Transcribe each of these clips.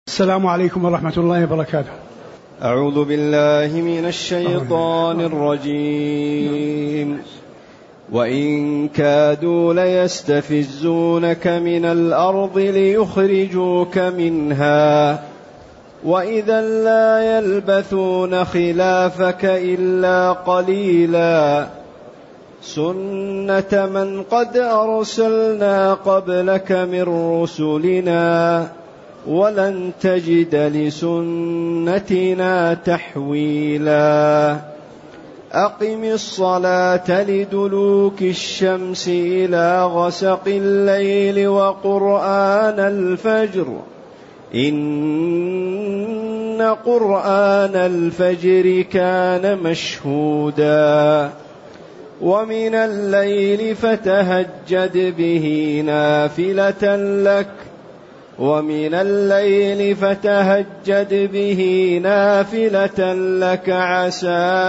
السلام عليكم ورحمة الله وبركاته. أعوذ بالله من الشيطان الرجيم. وإن كادوا ليستفزونك من الأرض ليخرجوك منها وإذا لا يلبثون خلافك إلا قليلا سنة من قد أرسلنا قبلك من رسلنا ولن تجد لسنتنا تحويلا أقم الصلاة لدلوك الشمس إلى غسق الليل وقرآن الفجر إن قرآن الفجر كان مشهودا ومن الليل فتهجد به نافلة لك عسى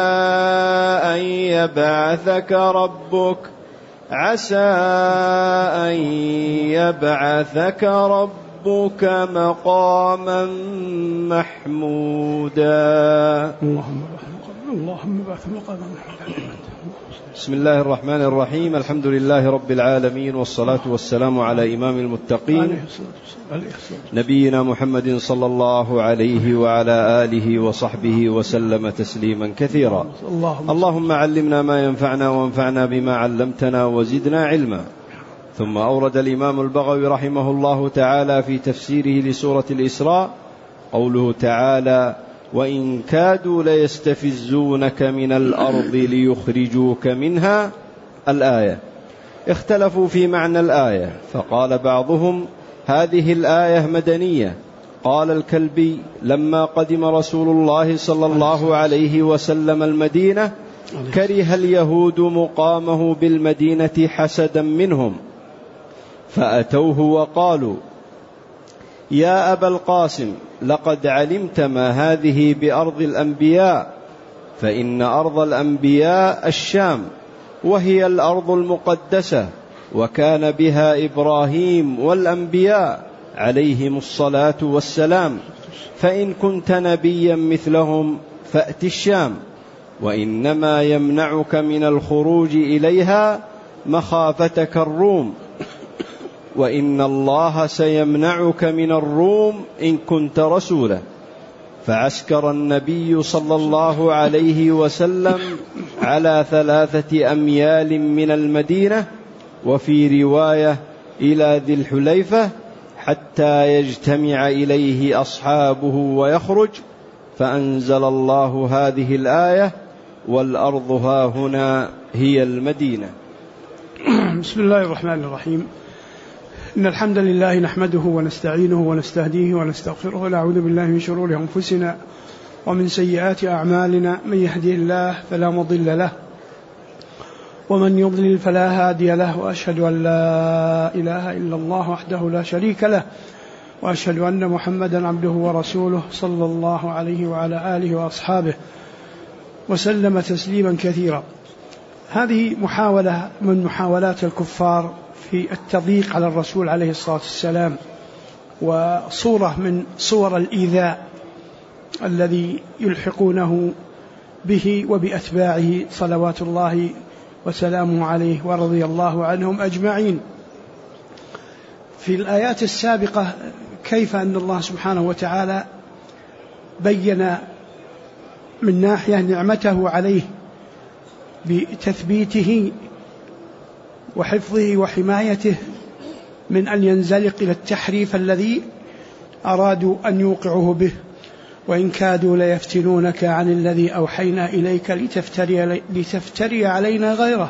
أن يبعثك ربك مقاما محمودا. اللهم بارك مقاما محمودا. بسم الله الرحمن الرحيم. الحمد لله رب العالمين، والصلاة والسلام على إمام المتقين نبينا محمد صلى الله عليه وعلى آله وصحبه وسلم تسليما كثيرا. اللهم علمنا ما ينفعنا وانفعنا بما علمتنا وزدنا علما. ثم أورد الإمام البغوي رحمه الله تعالى في تفسيره لسورة الإسراء قوله تعالى: وإن كادوا ليستفزونك من الأرض ليخرجوك منها. الآية. اختلفوا في معنى الآية، فقال بعضهم: هذه الآية مدنية. قال الكلبي: لما قدم رسول الله صلى الله عليه وسلم المدينة كره اليهود مقامه بالمدينة حسدا منهم، فأتوه وقالوا: يا أبا القاسم، لقد علمت ما هذه بأرض الأنبياء، فإن أرض الأنبياء الشام، وهي الأرض المقدسة، وكان بها إبراهيم والأنبياء عليهم الصلاة والسلام، فإن كنت نبيا مثلهم فأت الشام، وإنما يمنعك من الخروج إليها مخافتك الروم، وإن الله سيمنعك من الروم إن كنت رسولا. فعسكر النبي صلى الله عليه وسلم على 3 أميال من المدينة، وفي رواية إلى ذي الحليفة، حتى يجتمع إليه أصحابه ويخرج، فأنزل الله هذه الآية: والأرض هاهنا هي المدينة. بسم الله الرحمن الرحيم. إن الحمد لله نحمده ونستعينه ونستهديه ونستغفره، ونعوذ بالله من شرور أنفسنا ومن سيئات أعمالنا. من يهدي الله فلا مضل له، ومن يضلل فلا هادي له، وأشهد أن لا إله إلا الله وحده لا شريك له، وأشهد أن محمدا عبده ورسوله صلى الله عليه وعلى آله وأصحابه وسلم تسليما كثيرا. هذه محاولة من محاولات الكفار في التضييق على الرسول عليه الصلاة والسلام، وصورة من صور الإيذاء الذي يلحقونه به وبأتباعه صلوات الله وسلامه عليه ورضي الله عنهم أجمعين. في الآيات السابقة كيف أن الله سبحانه وتعالى بين من ناحية نعمته عليه بتثبيته وحفظه وحمايته من أن ينزلق إلى التحريف الذي أرادوا أن يوقعوه به. وإن كادوا ليفتنونك عن الذي أوحينا إليك لتفتري علينا غيره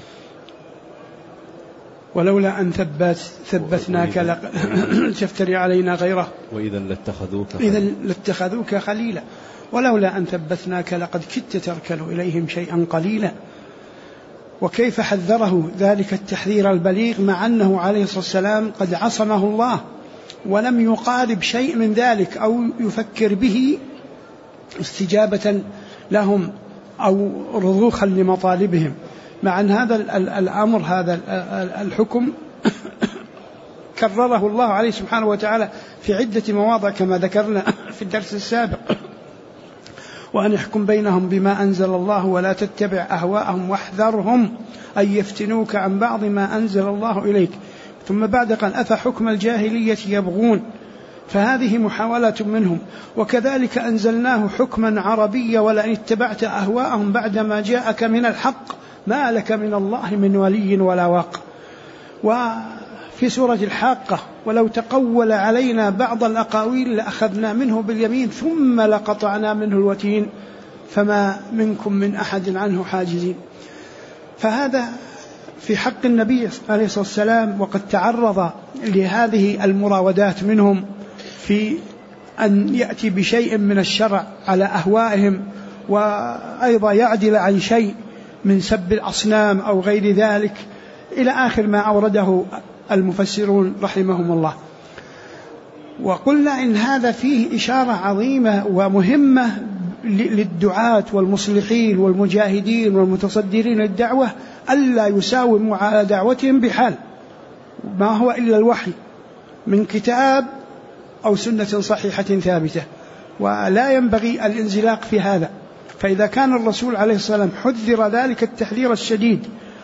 ولولا أن ثبتناك لتفتري علينا غيره وإذا لاتخذوك خليلا ولولا أن ثبتناك لقد كدت تركن إليهم شيئا قليلا. وكيف حذره ذلك التحذير البليغ، مع أنه عليه الصلاة والسلام قد عصمه الله ولم يقارب شيء من ذلك أو يفكر به استجابة لهم أو رضوخا لمطالبهم، مع أن هذا الأمر، هذا الحكم كرره الله عليه سبحانه وتعالى في عدة مواضع كما ذكرنا في الدرس السابق. وأن يحكم بينهم بما أنزل الله ولا تتبع أهواءهم واحذرهم أن يفتنوك عن بعض ما أنزل الله إليك. ثم بعد قال أفحكم الجاهلية يبغون، فهذه محاولة منهم. وكذلك أنزلناه حكما عربيا ولئن اتبعت أهواءهم بعدما جاءك من الحق ما لك من الله من ولي ولا واق. وفي سورة الحاقة ولو تقول علينا بعض الأقاويل لأخذنا منه باليمين ثم لقطعنا منه الوتين فما منكم من أحد عنه حاجزين. فهذا في حق النبي عليه الصلاة والسلام، وقد تعرض لهذه المراودات منهم في أن يأتي بشيء من الشرع على أهوائهم، وأيضا يعدل عن شيء من سب الأصنام أو غير ذلك إلى آخر ما أورده المفسرون رحمهم الله. وقلنا إن هذا فيه إشارة عظيمة ومهمة للدعاة والمصلحين والمجاهدين والمتصدرين للدعوة ألا يساوموا على دعوتهم بحال، ما هو إلا الوحي من كتاب أو سنة صحيحة ثابتة، ولا ينبغي الانزلاق في هذا. فإذا كان الرسول عليه الصلاة والسلام حذر ذلك التحذير الشديد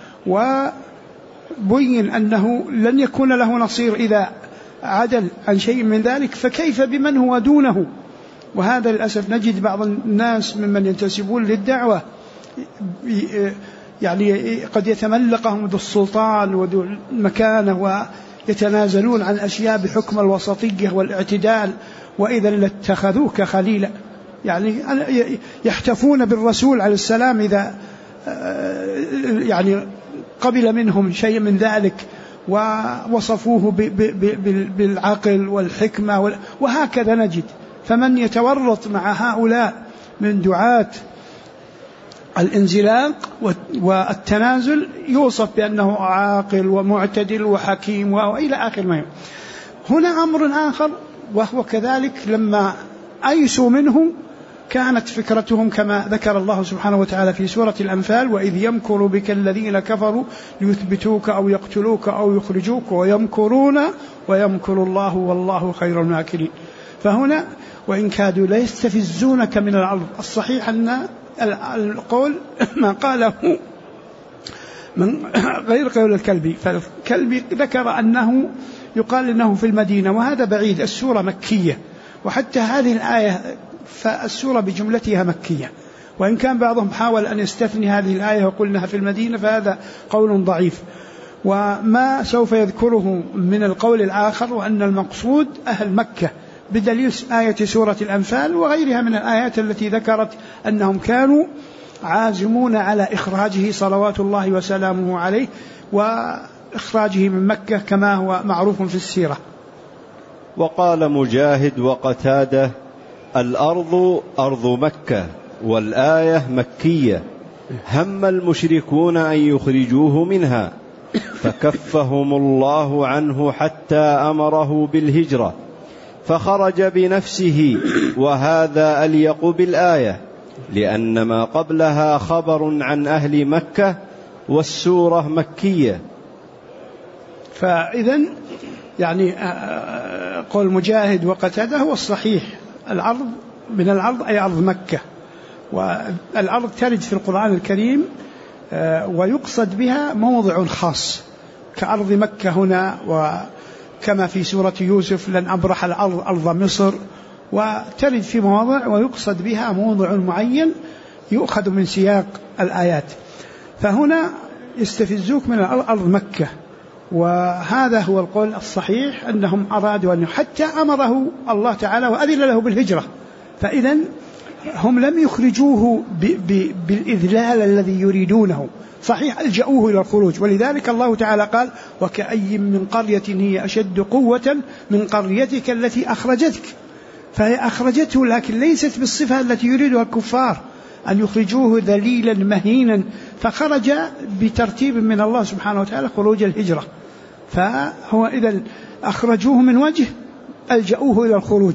وبين أنه لن يكون له نصير إذا عدل عن شيء من ذلك، فكيف بمن هو دونه؟ وهذا للأسف نجد بعض الناس ممن ينتسبون للدعوة يعني قد يتملقهم ذو السلطان وذو المكانة ويتنازلون عن أشياء بحكم الوسطية والاعتدال، وإذا لاتخذوك خليلا. يعني يحتفون بالرسول عليه السلام إذا يعني قبل منهم شيء من ذلك، ووصفوه بالعقل والحكمة وهكذا نجد. فمن يتورط مع هؤلاء من دعاة الانزلاق والتنازل يوصف بأنه عاقل ومعتدل وحكيم وإلى آخر ما. هنا أمر آخر وهو كذلك لما أيسوا منه كانت فكرتهم كما ذكر الله سبحانه وتعالى في سورة الأنفال وإذ يمكر بك الذين كفروا ليثبتوك أو يقتلوك أو يخرجوك ويمكرون ويمكر الله والله خير الماكرين. فهنا وإن كادوا ليستفزونك من الأرض. الصحيح أن القول ما قاله من غير قول الكلبي، فالكلبي ذكر أنه يقال أنه في المدينة وهذا بعيد. السورة مكية، وحتى هذه الآية فالسورة بجملتها مكية، وإن كان بعضهم حاول أن يستثني هذه الآية وقلناها في المدينة فهذا قول ضعيف. وما سوف يذكره من القول الآخر وأن المقصود أهل مكة بدليل آية سورة الأنفال وغيرها من الآيات التي ذكرت أنهم كانوا عازمون على إخراجه صلوات الله وسلامه عليه وإخراجه من مكة كما هو معروف في السيرة. وقال مجاهد وقتادة الأرض أرض مكة والآية مكية، هم المشركون أن يخرجوه منها فكفهم الله عنه حتى أمره بالهجرة فخرج بنفسه، وهذا أليق بالآية لأن ما قبلها خبر عن أهل مكة والسورة مكية. فإذن يعني قول مجاهد وقتاده هو الصحيح. الأرض من الأرض أي أرض مكة، والأرض ترد في القرآن الكريم ويقصد بها موضع خاص كأرض مكة هنا، وكما في سورة يوسف لن أبرح الأرض أرض مصر، وترد في مواضع ويقصد بها موضع معين يؤخذ من سياق الآيات. فهنا يستفزوك من الأرض مكة، وهذا هو القول الصحيح أنهم أرادوا أن حتى أمره الله تعالى وأذن له بالهجرة. فإذن هم لم يخرجوه بالإذلال الذي يريدونه، صحيح ألجأوه إلى الخروج، ولذلك الله تعالى قال وكأي من قرية هي أشد قوة من قريتك التي أخرجتك. فهي أخرجته لكن ليست بالصفة التي يريدها الكفار أن يخرجوه ذليلا مهينا، فخرج بترتيب من الله سبحانه وتعالى خروج الهجرة. فهو إذا أخرجوه من وجه ألجأوه إلى الخروج،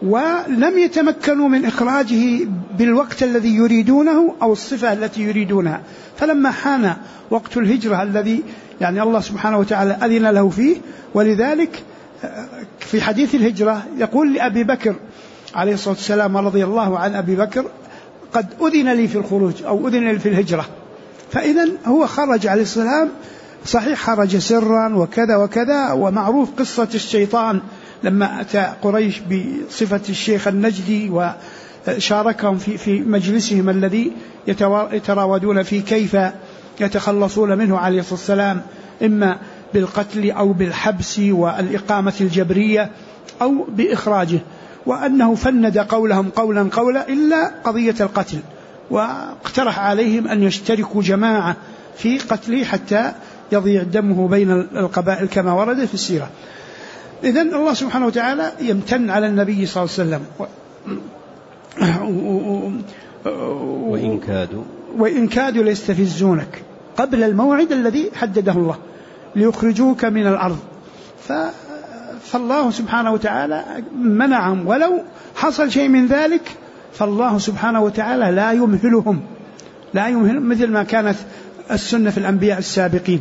ولم يتمكنوا من إخراجه بالوقت الذي يريدونه أو الصفة التي يريدونها. فلما حان وقت الهجرة الذي يعني الله سبحانه وتعالى أذن له فيه، ولذلك في حديث الهجرة يقول لأبي بكر عليه الصلاة والسلام رضي الله عن أبي بكر: قد أذن لي في الخروج أو أذن لي في الهجرة. فإذا هو خرج عليه السلام، صحيح خرج سرا وكذا وكذا، ومعروف قصة الشيطان لما أتى قريش بصفة الشيخ النجدي وشاركهم في مجلسهم الذي يتراودون فيه كيف يتخلصون منه عليه الصلاة والسلام، إما بالقتل أو بالحبس والإقامة الجبرية أو بإخراجه، وأنه فند قولهم قولا إلا قضية القتل، واقترح عليهم أن يشتركوا جماعة في قتله حتى يضيع دمه بين القبائل كما ورد في السيرة. إذن الله سبحانه وتعالى يمتن على النبي صلى الله عليه وسلم وإن كادوا ليستفزونك قبل الموعد الذي حدده الله ليخرجوك من الأرض. فالله سبحانه وتعالى منعهم، ولو حصل شيء من ذلك فالله سبحانه وتعالى لا يمهلهم مثل ما كانت السنة في الأنبياء السابقين.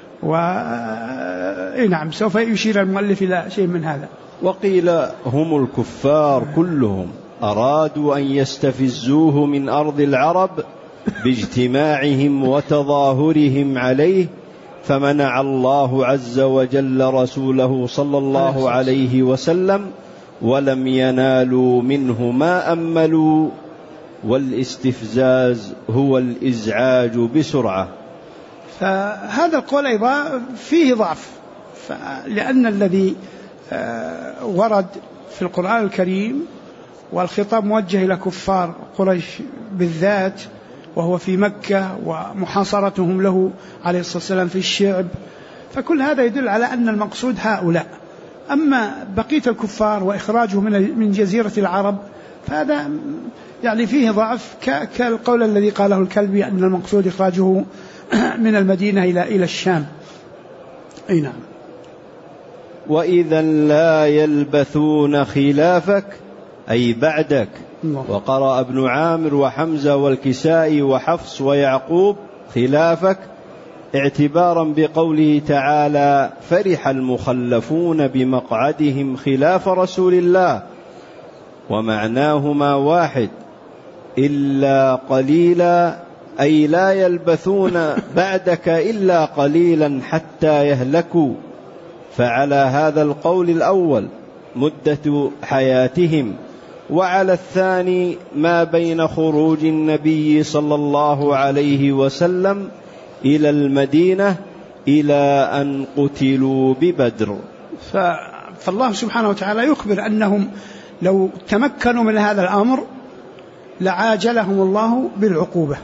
نعم، سوف يشير المؤلف إلى شيء من هذا. وقيل هم الكفار كلهم أرادوا أن يستفزوه من أرض العرب باجتماعهم وتظاهرهم عليه، فمنع الله عز وجل رسوله صلى الله عليه وسلم، ولم ينالوا منه ما أملوا. والاستفزاز هو الإزعاج بسرعة. فهذا القول أيضا فيه ضعف، لأن الذي ورد في القرآن الكريم والخطاب موجه إلى كفار قريش بالذات، وهو في مكة ومحاصرتهم له عليه الصلاة والسلام في الشعب، فكل هذا يدل على أن المقصود هؤلاء. أما بقية الكفار وإخراجه من جزيرة العرب فهذا يعني فيه ضعف، كالقول الذي قاله الكلبي أن المقصود إخراجه من المدينة إلى الشام. أي نعم. وإذا لا يلبثون خلافك أي بعدك. وقرأ ابن عامر وحمزة والكسائي وحفص ويعقوب خلافك، اعتبارا بقوله تعالى: فرح المخلفون بمقعدهم خلاف رسول الله، ومعناهما واحد، إلا قليلا، أي لا يلبثون بعدك إلا قليلا حتى يهلكوا. فعلى هذا القول الأول مدة حياتهم، وعلى الثاني ما بين خروج النبي صلى الله عليه وسلم إلى المدينة إلى أن قتلوا ببدر. فالله سبحانه وتعالى يخبر أنهم لو تمكنوا من هذا الأمر لعاجلهم الله بالعقوبة،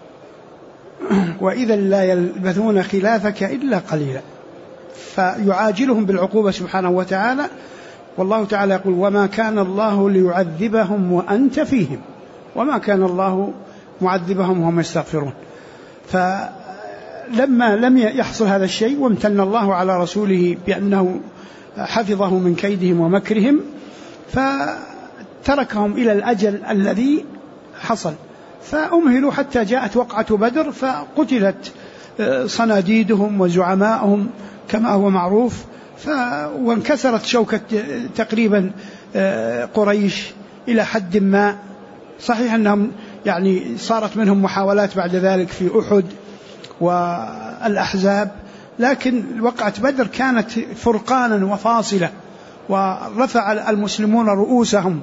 وإذا لا يلبثون خلافك إلا قليلا، فيعاجلهم بالعقوبة سبحانه وتعالى. والله تعالى يقول: وما كان الله ليعذبهم وأنت فيهم وما كان الله معذبهم وهم يستغفرون. فلما لم يحصل هذا الشيء وامتن الله على رسوله بأنه حفظه من كيدهم ومكرهم، فتركهم إلى الأجل الذي حصل، فأمهلوا حتى جاءت وقعة بدر، فقتلت صناديدهم وزعماءهم كما هو معروف، وانكسرت شوكة تقريبا قريش إلى حد ما. صحيح أنهم يعني صارت منهم محاولات بعد ذلك في أحد والأحزاب، لكن وقعة بدر كانت فرقانا وفاصلة، ورفع المسلمون رؤوسهم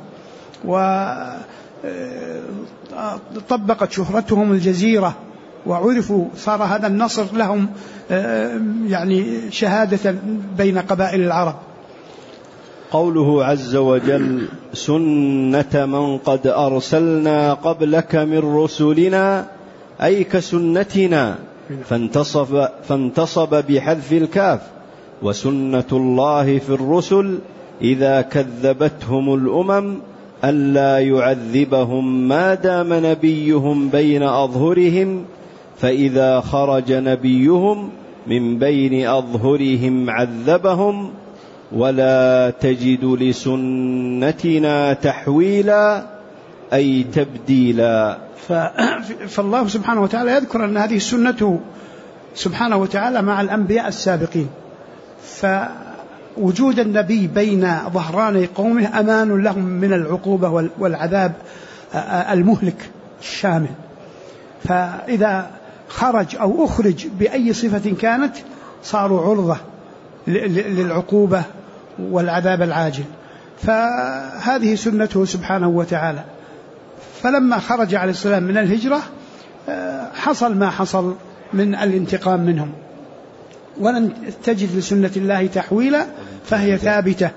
وطبقت شهرتهم الجزيرة وعرفوا، صار هذا النصر لهم يعني شهادة بين قبائل العرب. قوله عز وجل: سنة من قد أرسلنا قبلك من رسلنا، أي كسنتنا، فانتصب بحذف الكاف. وسنة الله في الرسل إذا كذبتهم الأمم ألا يعذبهم ما دام نبيهم بين أظهرهم، فإذا خرج نبيهم من بين أظهرهم عذبهم. ولا تجد لسنتنا تحويلا أي تبديلا. فالله سبحانه وتعالى يذكر أن هذه سنته سبحانه وتعالى مع الأنبياء السابقين، فوجود النبي بين ظهراني قومه أمان لهم من العقوبة والعذاب المهلك الشامل. فإذا خرج أو أخرج بأي صفة كانت صاروا عرضة للعقوبة والعذاب العاجل، فهذه سنته سبحانه وتعالى. فلما خرج عليه السلام من الهجرة حصل ما حصل من الانتقام منهم، ولن تجد لسنة الله تحويلا فهي ثابتة.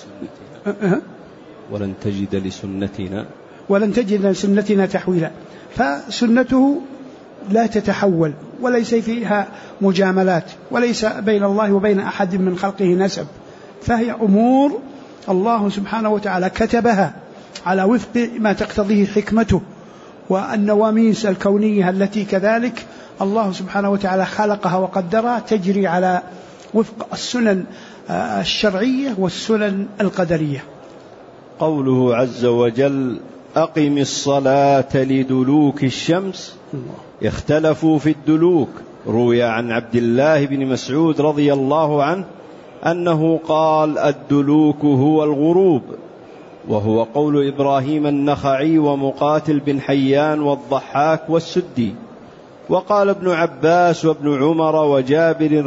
ولن تجد لسنتنا تحويلا، فسنته لا تتحول وليس فيها مجاملات، وليس بين الله وبين أحد من خلقه نسب، فهي أمور الله سبحانه وتعالى كتبها على وفق ما تقتضيه حكمته، والنواميس الكونية التي كذلك الله سبحانه وتعالى خلقها وقدرها تجري على وفق السنن الشرعية والسنن القدرية. قوله عز وجل أقم الصلاة لدلوك الشمس، اختلفوا في الدلوك. روي عن عبد الله بن مسعود رضي الله عنه أنه قال الدلوك هو الغروب، وهو قول إبراهيم النخعي ومقاتل بن حيان والضحاك والسدي. وقال ابن عباس وابن عمر وجابر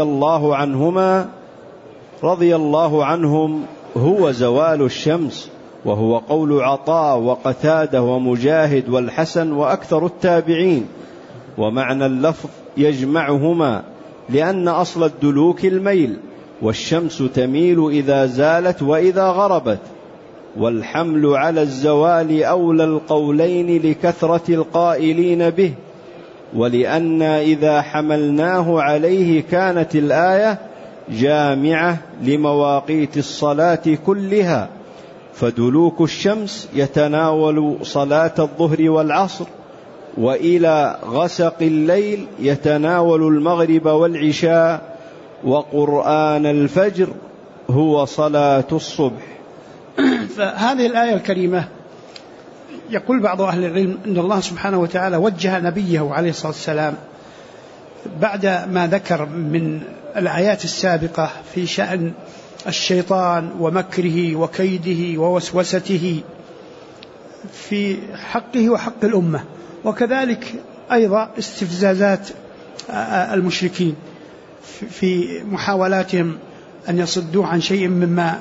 رضي الله عنهم هو زوال الشمس، وهو قول عطاء وقتادة ومجاهد والحسن وأكثر التابعين. ومعنى اللفظ يجمعهما، لأن أصل الدلوك الميل، والشمس تميل إذا زالت وإذا غربت، والحمل على الزوال أولى القولين لكثرة القائلين به، ولأن إذا حملناه عليه كانت الآية جامعة لمواقيت الصلاة كلها، فدلوك الشمس يتناول صلاة الظهر والعصر، وإلى غسق الليل يتناول المغرب والعشاء، وقرآن الفجر هو صلاة الصبح. فهذه الآية الكريمة يقول بعض أهل العلم أن الله سبحانه وتعالى وجه نبيه عليه الصلاة والسلام بعد ما ذكر من الآيات السابقة في شأن الشيطان ومكره وكيده ووسوسته في حقه وحق الأمة، وكذلك أيضا استفزازات المشركين في محاولاتهم أن يصدوا عن شيء مما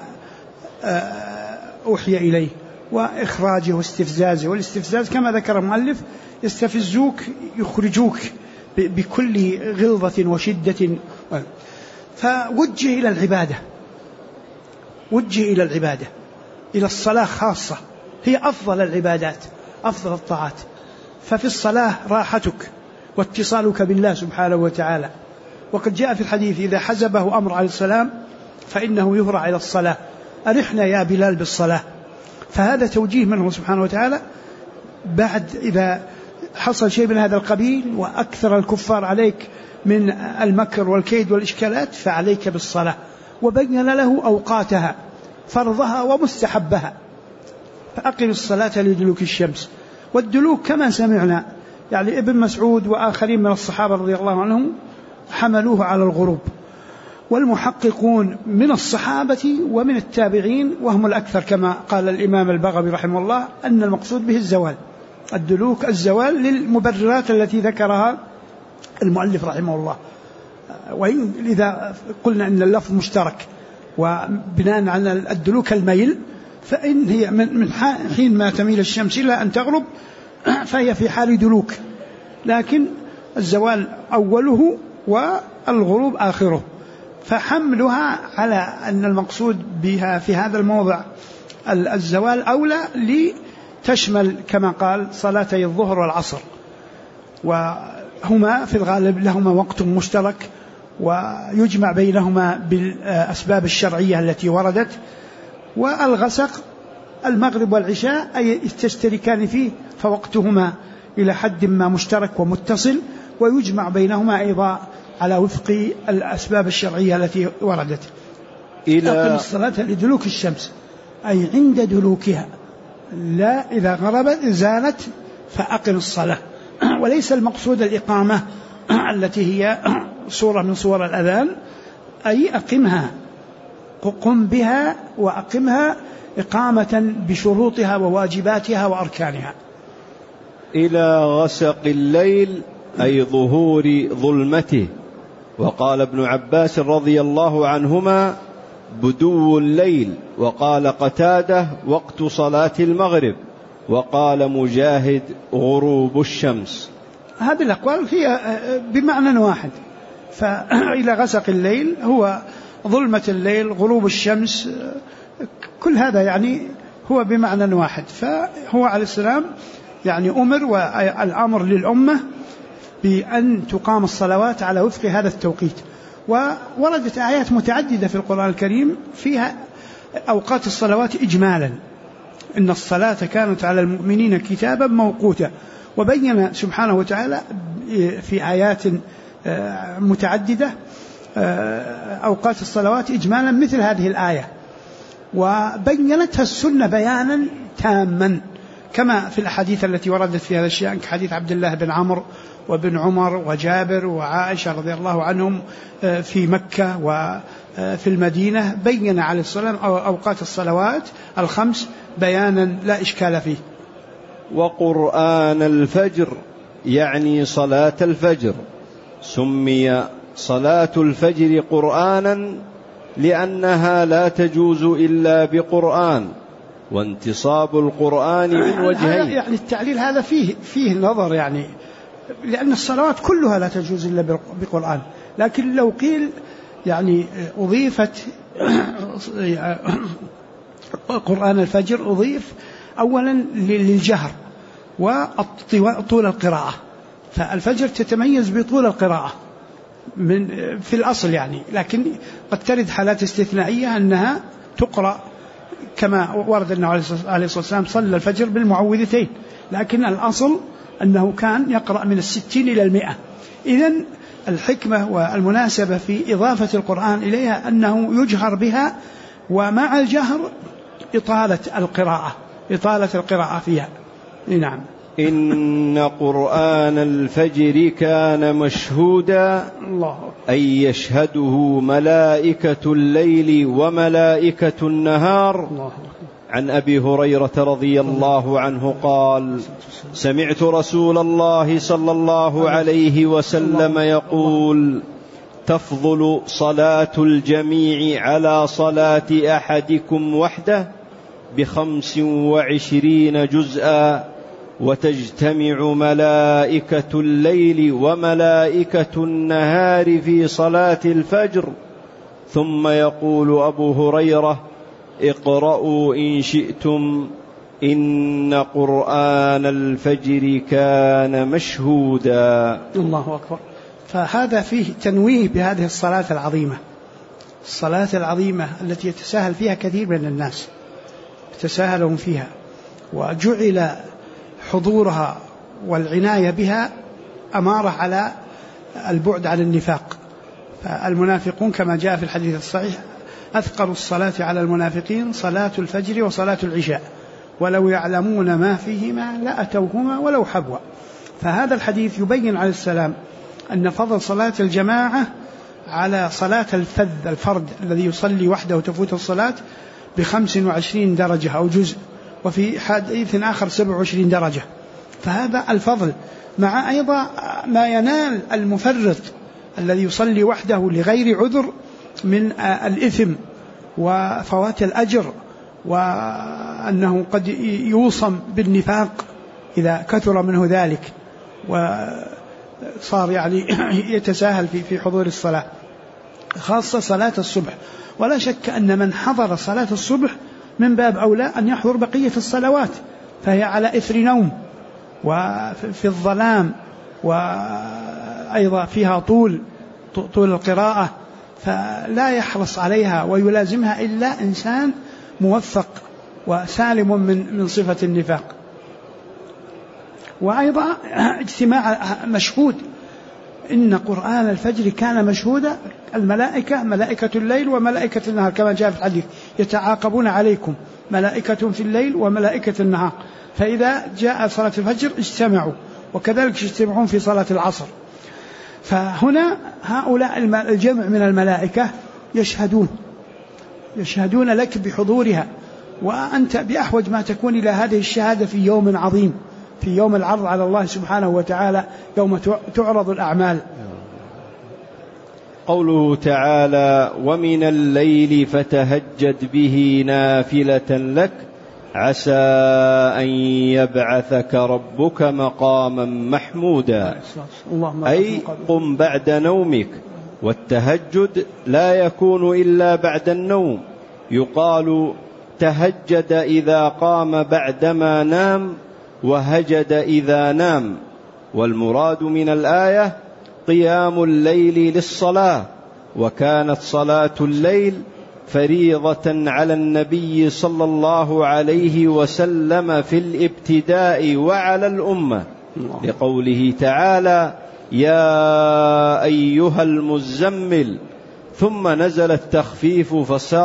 أوحي إليه وإخراجه واستفزازه. والاستفزاز كما ذكر المؤلف يستفزوك يخرجوك بكل غلظة وشدة. فوجه إلى العبادة، وجه إلى العبادة، إلى الصلاة خاصة، هي أفضل العبادات أفضل الطاعات. ففي الصلاة راحتك واتصالك بالله سبحانه وتعالى. وقد جاء في الحديث إذا حزبه أمر عليه السلام فإنه يهرع إلى الصلاة، أرحنا يا بلال بالصلاة. فهذا توجيه منه سبحانه وتعالى بعد إذا حصل شيء من هذا القبيل وأكثر الكفار عليك من المكر والكيد والإشكالات، فعليك بالصلاة، وبين له أوقاتها فرضها ومستحبها. فأقم الصلاة لدلوك الشمس. والدلوك كما سمعنا يعني ابن مسعود وآخرين من الصحابة رضي الله عنهم حملوه على الغروب، والمحققون من الصحابة ومن التابعين وهم الأكثر كما قال الإمام البغوي رحمه الله أن المقصود به الزوال. الدلوك الزوال للمبررات التي ذكرها المؤلف رحمه الله. وإن إذا قلنا أن اللفظ مشترك وبناء على الدلوك الميل، فإن هي من حين ما تميل الشمس إلى أن تغرب فهي في حال دلوك، لكن الزوال أوله والغروب آخره. فحملها على أن المقصود بها في هذا الموضع الزوال أولى لتشمل كما قال صلاتي الظهر والعصر، وهما في الغالب لهما وقت مشترك ويجمع بينهما بالأسباب الشرعية التي وردت. والغسق المغرب والعشاء أي تشتركان فيه، فوقتهما إلى حد ما مشترك ومتصل، ويجمع بينهما أيضا على وفق الأسباب الشرعية التي وردت. أقم الصلاة لدلوك الشمس، أي عند دلوكها، لا إذا غربت زالت فأقم الصلاة. وليس المقصود الإقامة التي هي صورة من صور الأذان، أي أقمها، قم بها وأقمها إقامة بشروطها وواجباتها وأركانها. إلى غسق الليل أي ظهور ظلمته. وقال ابن عباس رضي الله عنهما بدو الليل، وقال قتادة وقت صلاة المغرب، وقال مجاهد غروب الشمس. هذه الأقوال هي بمعنى واحد، فإلى غسق الليل هو ظلمة الليل، غروب الشمس، كل هذا يعني هو بمعنى واحد. فهو عليه السلام يعني أمر، والأمر للأمة بأن تقام الصلوات على وفق هذا التوقيت. ووردت آيات متعددة في القرآن الكريم فيها أوقات الصلوات إجمالا، إن الصلاة كانت على المؤمنين كتابا موقوتا. وبين سبحانه وتعالى في آيات متعددة أوقات الصلوات إجمالا مثل هذه الآية، وبينتها السنة بيانا تاما، كما في الأحاديث التي وردت في هذا الشيء، كحديث عبد الله بن عمرو وابن عمر وجابر وعائشة رضي الله عنهم في مكة وفي المدينة، بين عليه السلام أوقات الصلوات الخمس بيانا لا إشكال فيه. وقرآن الفجر يعني صلاة الفجر، سمي صلاة الفجر قرآنا لأنها لا تجوز إلا بقرآن، وانتصاب القرآن من وجهين. يعني التعليل هذا فيه نظر، يعني لأن الصلوات كلها لا تجوز إلا بقرآن، لكن لو قيل يعني أضيفت قرآن الفجر أضيف أولا للجهر وطول القراءة، فالفجر تتميز بطول القراءة في الأصل يعني، لكن قد ترد حالات استثنائية أنها تقرأ كما ورد أنه عليه الصلاة والسلام صلى الفجر بالمعوذتين، لكن الأصل أنه كان يقرأ من 60 إلى 100. إذن الحكمة والمناسبة في إضافة القرآن إليها أنه يجهر بها، ومع الجهر إطالة القراءة فيها. نعم. إن قرآن الفجر كان مشهودا، أي يشهده ملائكة الليل وملائكة النهار. عن أبي هريرة رضي الله عنه قال: سمعت رسول الله صلى الله عليه وسلم يقول: تفضل صلاة الجميع على صلاة أحدكم وحده ب25 جزءا، وتجتمع ملائكة الليل وملائكة النهار في صلاة الفجر. ثم يقول أبو هريرة: اقرأوا إن شئتم إن قرآن الفجر كان مشهودا. الله أكبر. فهذا فيه تنويه بهذه الصلاة العظيمة التي يتساهل فيها كثير من الناس، يتساهلون فيها، وجعل حضورها والعناية بها أمارة على البعد عن النفاق. فالمنافقون كما جاء في الحديث الصحيح: أثقل الصلاة على المنافقين صلاة الفجر وصلاة العشاء، ولو يعلمون ما فيهما لأتوهما ولو حبوا. فهذا الحديث يبين عليه السلام أن فضل صلاة الجماعة على صلاة الفرد الذي يصلي وحده وتفوت الصلاة ب25 درجة أو جزء، وفي حديث آخر 27 درجة. فهذا الفضل، مع أيضا ما ينال المفرط الذي يصلي وحده لغير عذر من الإثم وفوات الأجر، وأنه قد يوصم بالنفاق إذا كثر منه ذلك وصار يعني يتساهل في حضور الصلاة، خاصة صلاة الصبح. ولا شك أن من حضر صلاة الصبح من باب أولى أن يحضر بقية الصلوات، فهي على إثر نوم وفي الظلام، وأيضا فيها طول القراءة، فلا يحرص عليها ويلازمها إلا إنسان موفق وسالم من صفة النفاق. وأيضا اجتماع مشهود إن قرآن الفجر كان مشهودا. الملائكة ملائكة الليل وملائكة النهار كما جاء في الحديث يتعاقبون عليكم ملائكة في الليل وملائكة النهار، فإذا جاء صلاة الفجر اجتمعوا، وكذلك يجتمعون في صلاة العصر. فهنا هؤلاء الجمع من الملائكة يشهدون لك بحضورها، وأنت بأحوج ما تكون إلى هذه الشهادة في يوم عظيم، في يوم العرض على الله سبحانه وتعالى، يوم تعرض الأعمال. قوله تعالى: ومن الليل فتهجد به نافلة لك عسى أن يبعثك ربك مقاما محمودا، أي قم بعد نومك. والتهجد لا يكون إلا بعد النوم، يقال تهجد إذا قام بعدما نام، وهجد إذا نام. والمراد من الآية قيام الليل للصلاة، وكانت صلاة الليل فريضة على النبي صلى الله عليه وسلم في الابتداء وعلى الأمة، لقوله تعالى: يا أيها المزمل، ثم نزل التخفيف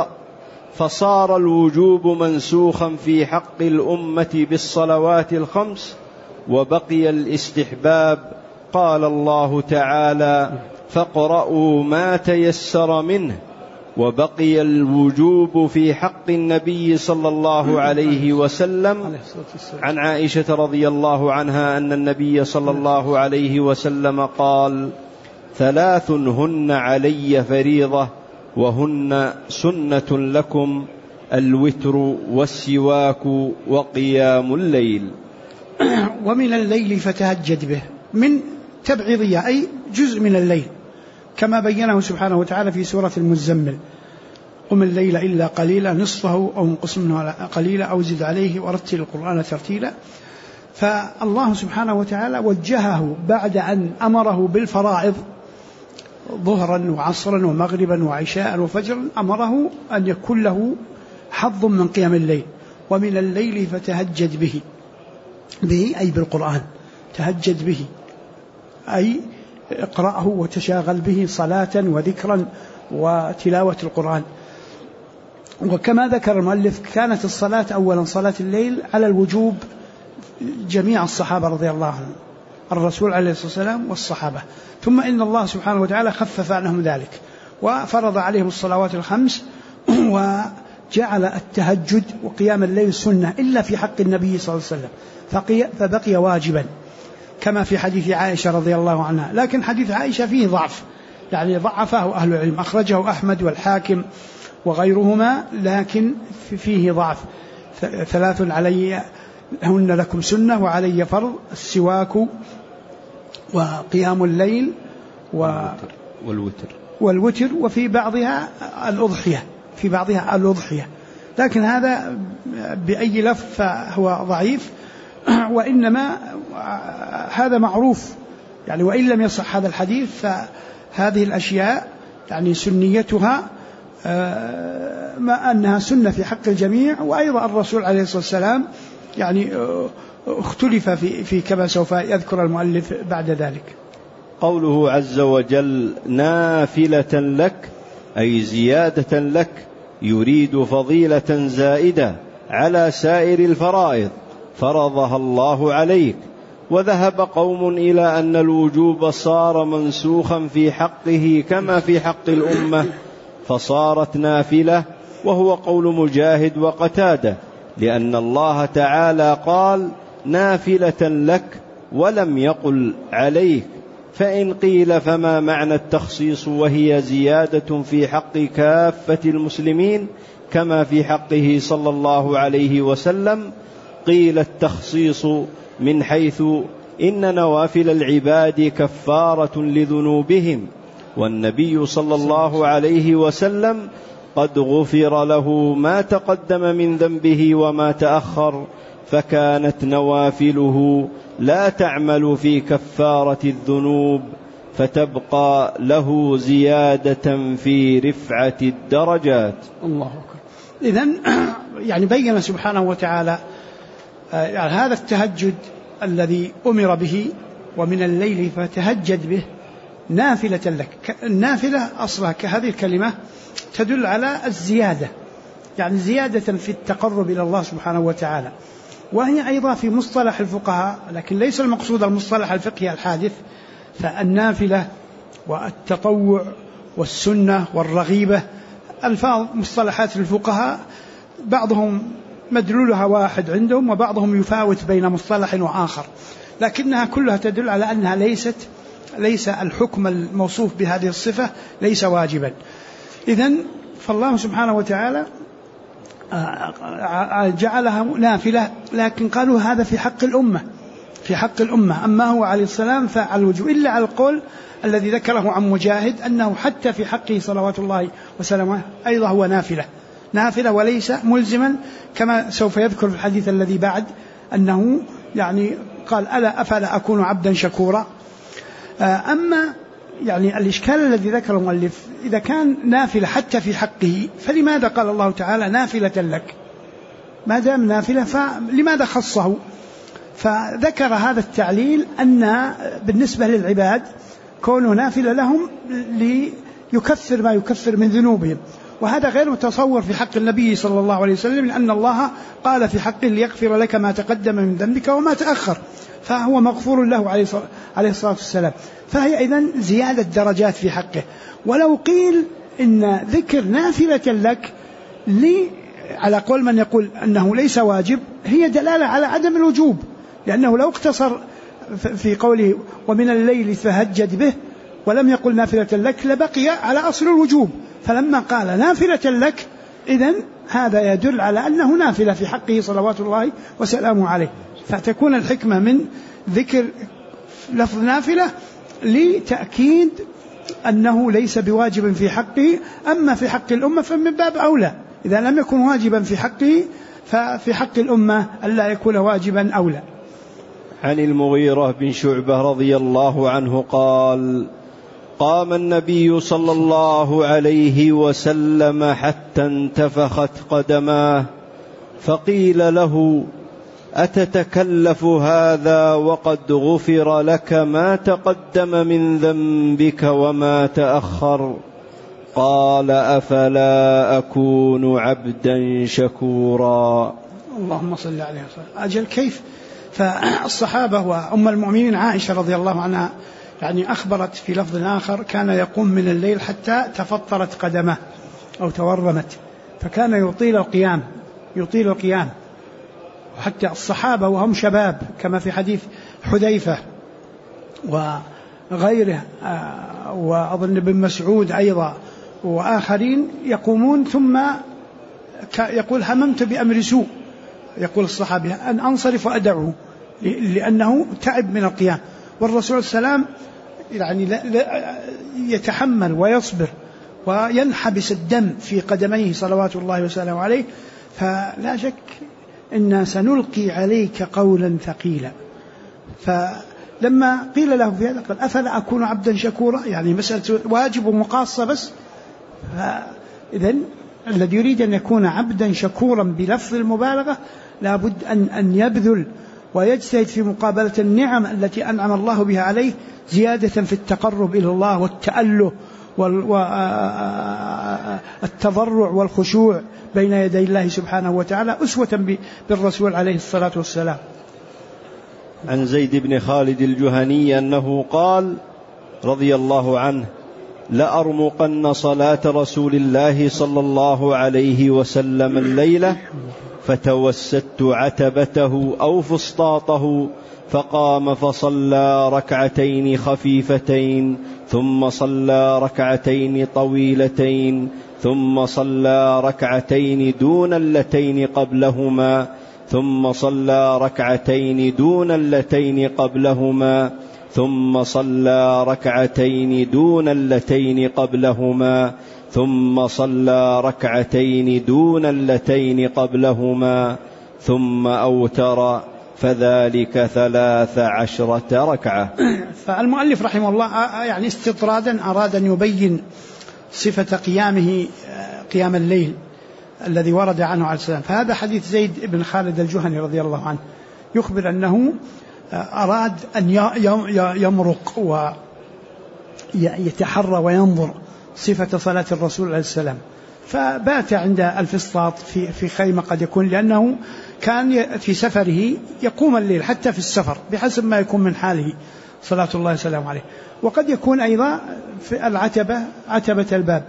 فصار الوجوب منسوخا في حق الأمة بالصلوات الخمس، وبقي الاستحباب. قال الله تعالى: فاقرؤوا ما تيسر منه. وبقي الوجوب في حق النبي صلى الله عليه وسلم. عن عائشة رضي الله عنها أن النبي صلى الله عليه وسلم قال: 3 هن علي فريضة وهن سنة لكم: الوتر والسواك وقيام الليل. ومن الليل فتهجد به، من تبعيضية أي جزء من الليل، كما بينه سبحانه وتعالى في سورة المزمل: قم الليل إلا قليلا نصفه أو انقص منه قليلا أو زد عليه ورتل القرآن ترتيلا. فالله سبحانه وتعالى وجهه بعد أن أمره بالفرائض ظهرا وعصرا ومغربا وعشاء وفجرا، أمره أن يكون له حظ من قيام الليل. ومن الليل فتهجد به أي بالقرآن، تهجد به أي اقرأه وتشاغل به صلاة وذكرا وتلاوة القرآن. وكما ذكر المؤلف كانت الصلاة أولا صلاة الليل على الوجوب جميع الصحابة رضي الله عنهم، الرسول عليه الصلاة والسلام والصحابة، ثم إن الله سبحانه وتعالى خفف عنهم ذلك وفرض عليهم الصلوات الخمس، وجعل التهجد وقيام الليل سنة إلا في حق النبي صلى الله عليه وسلم، فبقي واجبا كما في حديث عائشة رضي الله عنها. لكن حديث عائشة فيه ضعف، يعني ضعفه أهل العلم، أخرجه أحمد والحاكم وغيرهما، لكن فيه ضعف. 3 علي هن لكم سنة وعلي فرض: السواك وقيام الليل والوتر، وفي بعضها الأضحية، لكن هذا بأي لفظ فهو ضعيف، وإنما هذا معروف يعني، وإن لم يصح هذا الحديث فهذه الأشياء يعني سنيتها ما أنها سنة في حق الجميع. وأيضا الرسول عليه الصلاة والسلام يعني اختلف في كما سوف يذكر المؤلف بعد ذلك. قوله عز وجل: نافلة لك أي زيادة لك، يريد فضيلة زائدة على سائر الفرائض فرضها الله عليك. وذهب قوم إلى أن الوجوب صار منسوخا في حقه كما في حق الأمة فصارت نافلة، وهو قول مجاهد وقتادة، لأن الله تعالى قال: نافلة لك ولم يقل عليك. فإن قيل فما معنى التخصيص وهي زيادة في حق كافة المسلمين كما في حقه صلى الله عليه وسلم؟ قيل التخصيص من حيث إن نوافل العباد كفارة لذنوبهم، والنبي صلى الله عليه وسلم قد غفر له ما تقدم من ذنبه وما تأخر، فكانت نوافله لا تعمل في كفارة الذنوب، فتبقى له زيادة في رفعة الدرجات. الله أكبر. إذن يعني بين سبحانه وتعالى يعني هذا التهجد الذي أمر به: ومن الليل فتهجد به، نافلة لك. النافلة أصلها كهذه الكلمة تدل على الزيادة، يعني زيادة في التقرب إلى الله سبحانه وتعالى، وهي أيضا في مصطلح الفقهاء، لكن ليس المقصود المصطلح الفقهي الحادث. فالنافلة والتطوع والسنة والرغيبة ألفاظ مصطلحات الفقهاء، بعضهم مدلولها واحد عندهم وبعضهم يفاوت بين مصطلح وآخر، لكنها كلها تدل على أنها ليس الحكم الموصوف بهذه الصفة ليس واجبا. إذن فالله سبحانه وتعالى جعلها نافلة، لكن قالوا هذا في حق الأمة، أما هو عليه السلام فعلى الوجوب، إلا على القول الذي ذكره عن مجاهد أنه حتى في حقه صلوات الله وسلامه أيضا هو نافلة وليس ملزما، كما سوف يذكر في الحديث الذي بعد أنه يعني قال ألا أفلا أكون عبدا شكورا. أما يعني الإشكال الذي ذكره المؤلف، إذا كان نافلة حتى في حقه فلماذا قال الله تعالى نافلة لك؟ ما دام نافلة فلماذا خصه؟ فذكر هذا التعليل أن بالنسبة للعباد كونه نافلة لهم ليكفر ما يكفر من ذنوبهم، وهذا غير متصور في حق النبي صلى الله عليه وسلم، لأن الله قال في حقه ليغفر لك ما تقدم من ذنبك وما تأخر، فهو مغفور له عليه الصلاة والسلام. فهي إذن زيادة درجات في حقه. ولو قيل إن ذكر نافلة لك على قول من يقول أنه ليس واجب، هي دلالة على عدم الوجوب، لأنه لو اقتصر في قوله ومن الليل فهجد به ولم يقل نافلة لك لبقي على أصل الوجوب، فلما قال نافلة لك إذن هذا يدل على أنه نافلة في حقه صلوات الله وسلامه عليه، فتكون الحكمة من ذكر لفظ نافلة لتأكيد أنه ليس بواجب في حقه. أما في حق الأمة فمن باب أولى، إذا لم يكن واجبا في حقه ففي حق الأمة ألا يكون واجبا أولى. عن المغيرة بن شعبة رضي الله عنه قال قام النبي صلى الله عليه وسلم حتى انتفخت قدماه، فقيل له أتتكلف هذا وقد غفر لك ما تقدم من ذنبك وما تأخر؟ قال أفلا أكون عبدا شكورا. اللهم صل عليه وسلم. أجل كيف؟ فالصحابة وأم المؤمنين عائشة رضي الله عنها يعني أخبرت في لفظ آخر كان يقوم من الليل حتى تفطرت قدمه أو تورمت، فكان يطيل القيام حتى الصحابة وهم شباب كما في حديث حذيفة وغيره وأظن ابن مسعود أيضا وآخرين يقومون ثم يقول هممت بأمر سوء، يقول الصحابي أن أنصرف وأدعه لأنه تعب من القيام، والرسول صلى الله عليه وسلم يعني يتحمل ويصبر وينحبس الدم في قدميه صلوات الله وسلامه عليه. فلا شك إن سنلقي عليك قولا ثقيلا. فلما قيل له في هذا قال أفلا أكون عبدا شكورا، يعني مسألة واجب ومقاصة بس. إذن الذي يريد أن يكون عبدا شكورا بلفظ المبالغة لابد أن يبذل ويجتهد في مقابلة النعم التي أنعم الله بها عليه، زيادة في التقرب إلى الله والتأله والتضرع والخشوع بين يدي الله سبحانه وتعالى، أسوة بالرسول عليه الصلاة والسلام. عن زيد بن خالد الجهني أنه قال رضي الله عنه لأرمقن صلاة رسول الله صلى الله عليه وسلم الليلة، فتوسدت عتبته أو فسطاطه، فقام فصلى ركعتين خفيفتين، ثم صلى ركعتين طويلتين، ثم صلى ركعتين دون اللتين قبلهما، ثم صلى ركعتين دون اللتين قبلهما، ثم صلى ركعتين دون اللتين قبلهما، ثم صلى ركعتين دون اللتين قبلهما، ثم أوتر، فذلك 13 ركعة. فالمؤلف رحمه الله يعني استطرادا أراد أن يبين صفة قيامه قيام الليل الذي ورد عنه عليه السلام. فهذا حديث زيد بن خالد الجهني رضي الله عنه يخبر أنه أراد أن يمرق يتحرى وينظر صفة صلاة الرسول عليه السلام، فبات عند الفسطاط في خيمة قد يكون، لأنه كان في سفره يقوم الليل حتى في السفر بحسب ما يكون من حاله صلاة الله وسلامه عليه، وقد يكون أيضا في العتبة، عتبة الباب.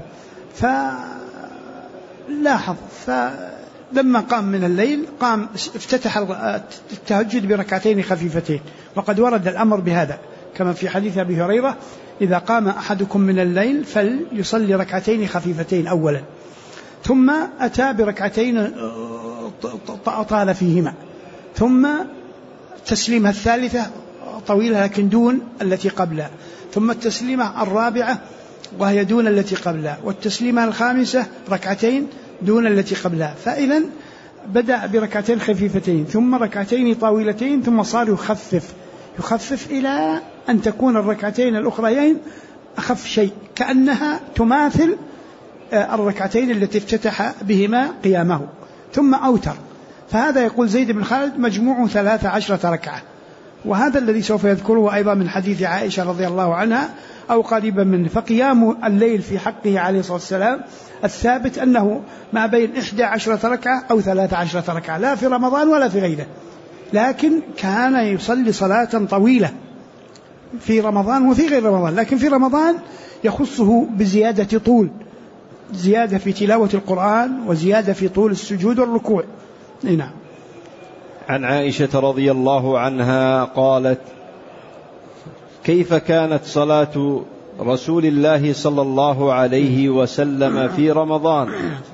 فلاحظ، فلما قام من الليل قام افتتح التهجد بركعتين خفيفتين، وقد ورد الأمر بهذا كما في حديث أبي هريرة: إذا قام أحدكم من الليل فليصلي ركعتين خفيفتين أولا، ثم أتى بركعتين طال فيهما، ثم التسليمة الثالثة طويلة لكن دون التي قبلها، ثم التسليمة الرابعة وهي دون التي قبلها، والتسليمة الخامسة ركعتين دون التي قبلها. فإذا بدأ بركعتين خفيفتين ثم ركعتين طويلتين، ثم صار يخفف إلى أن تكون الركعتين الأخريين أخف شيء، كأنها تماثل الركعتين التي افتتح بهما قيامه، ثم أوتر. فهذا يقول زيد بن خالد مجموع 13 ركعة، وهذا الذي سوف يذكره أيضا من حديث عائشة رضي الله عنها أو قريبا منه. فقيام الليل في حقه عليه الصلاة والسلام الثابت أنه ما بين 11 ركعة أو 13 ركعة، لا في رمضان ولا في غيره، لكن كان يصلي صلاة طويلة في رمضان وفي غير رمضان، لكن في رمضان يخصه بزيادة طول، زيادة في تلاوة القرآن وزيادة في طول السجود والركوع. نعم. عن عائشة رضي الله عنها قالت: كيف كانت صلاة رسول الله صلى الله عليه وسلم في رمضان؟